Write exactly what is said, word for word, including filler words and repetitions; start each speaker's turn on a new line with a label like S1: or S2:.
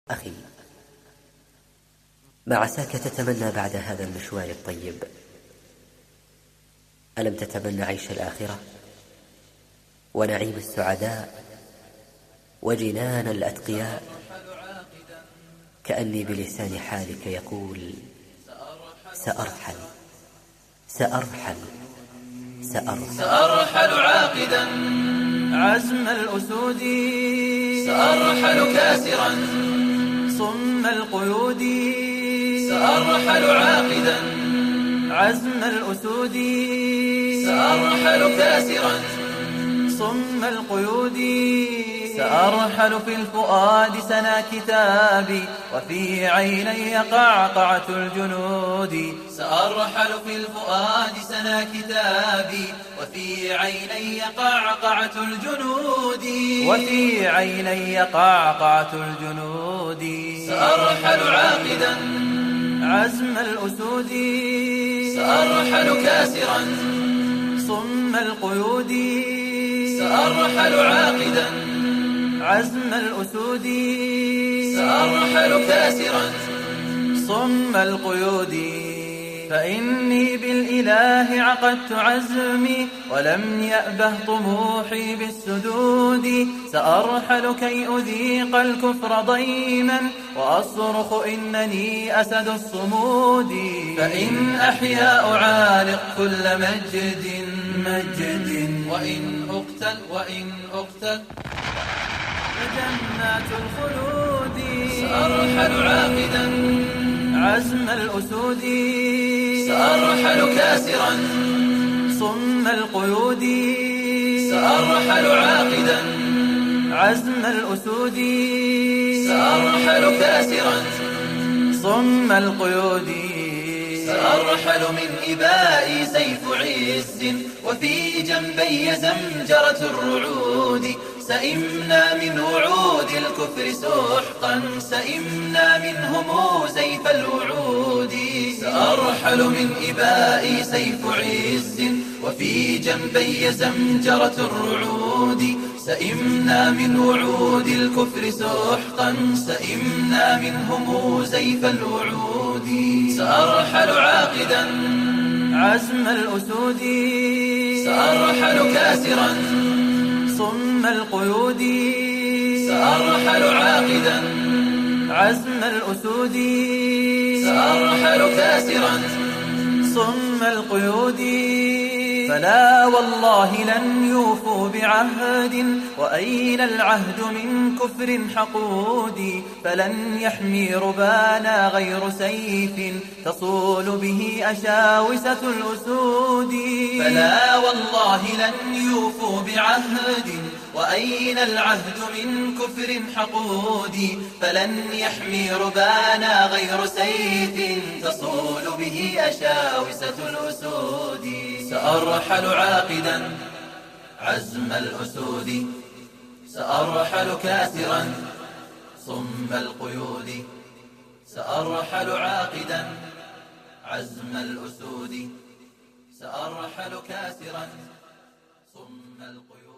S1: أخي، ما عساك تتمنى بعد هذا المشوار الطيب؟ ألم تتمنى عيش الآخرة ونعيم السعداء وجنان الأتقياء؟ كأني بلسان حالك يقول: سأرحل سأرحل سأرحل
S2: سأرحل عاقدا
S3: عزم الأسود،
S2: سأرحل كاسرا
S3: صم القيود،
S2: سأرحل عاقدا
S3: عزم الأسود،
S2: سأرحل كاسرا
S3: صم القيود. سأرحل في الفؤاد سنا كتابي، وفي عيني قعقعة الجنود.
S2: سأرحل في الفؤاد سنا كتابي، وفي عيني قعقعة الجنود.
S3: وفي عيني قعقعة الجنود.
S2: سأرحل عاقدا
S3: عزم الأسود،
S2: سأرحل كاسرا
S3: صم القيود.
S2: سأرحل عاقدا
S3: عزم الأسود،
S2: سأرحل كاسرا
S3: صم القيود. فإني بالإله عقدت عزمي، ولم يأبه طموحي بالسدود. سأرحل كي أذيق الكفر ضيما، وأصرخ إنني أسد الصمود.
S2: فإن أحيا أعانق كل مجد
S3: مجد،
S2: وإن أقتل وإن أقتل
S3: فجنات الخلود.
S2: سأرحل عاقدا
S3: عزم الأسود،
S2: سأرحل كاسرا
S3: صم القيود.
S2: سأرحل عاقدا
S3: عزم الأسود،
S2: سأرحل كاسرا
S3: صم القيود.
S2: سأرحل من إبائي سيف عز، وفي جنبي زمجرة الرعود. سئمنا من وعود الكفر سحقا، سئمنا منهم زيف الوعود. سأرحل من إبائي سيف عز، وفي جنبي زمجرة الرعود. سئمنا من وعود الكفر سحقا، سئمنا منهم زيف الوعود. سأرحل عاقدا
S3: عزم الأسود،
S2: سأرحل كاسرا
S3: صم القيود.
S2: سأرحل عاقدا
S3: عزم الأسود،
S2: سأرحل كاسرا
S3: صم القيود. فلا والله لن يوفوا بعهد، وأين العهد من كفر حقود. فلن يحمي ربانا غير سيف، تصول به أشاوسة الأسود.
S2: فلا والله لن يوفوا بعهد، وأين العهد من كفر حقود. فلن يحمي ربانا غير سيف، تصول به أشاوسة الأسود. سأرحل عاقدا عزم الأسود، سأرحل كاسرا صم القيود. سأرحل عاقدا عزم الأسود، سأرحل كاسرا صم القيود.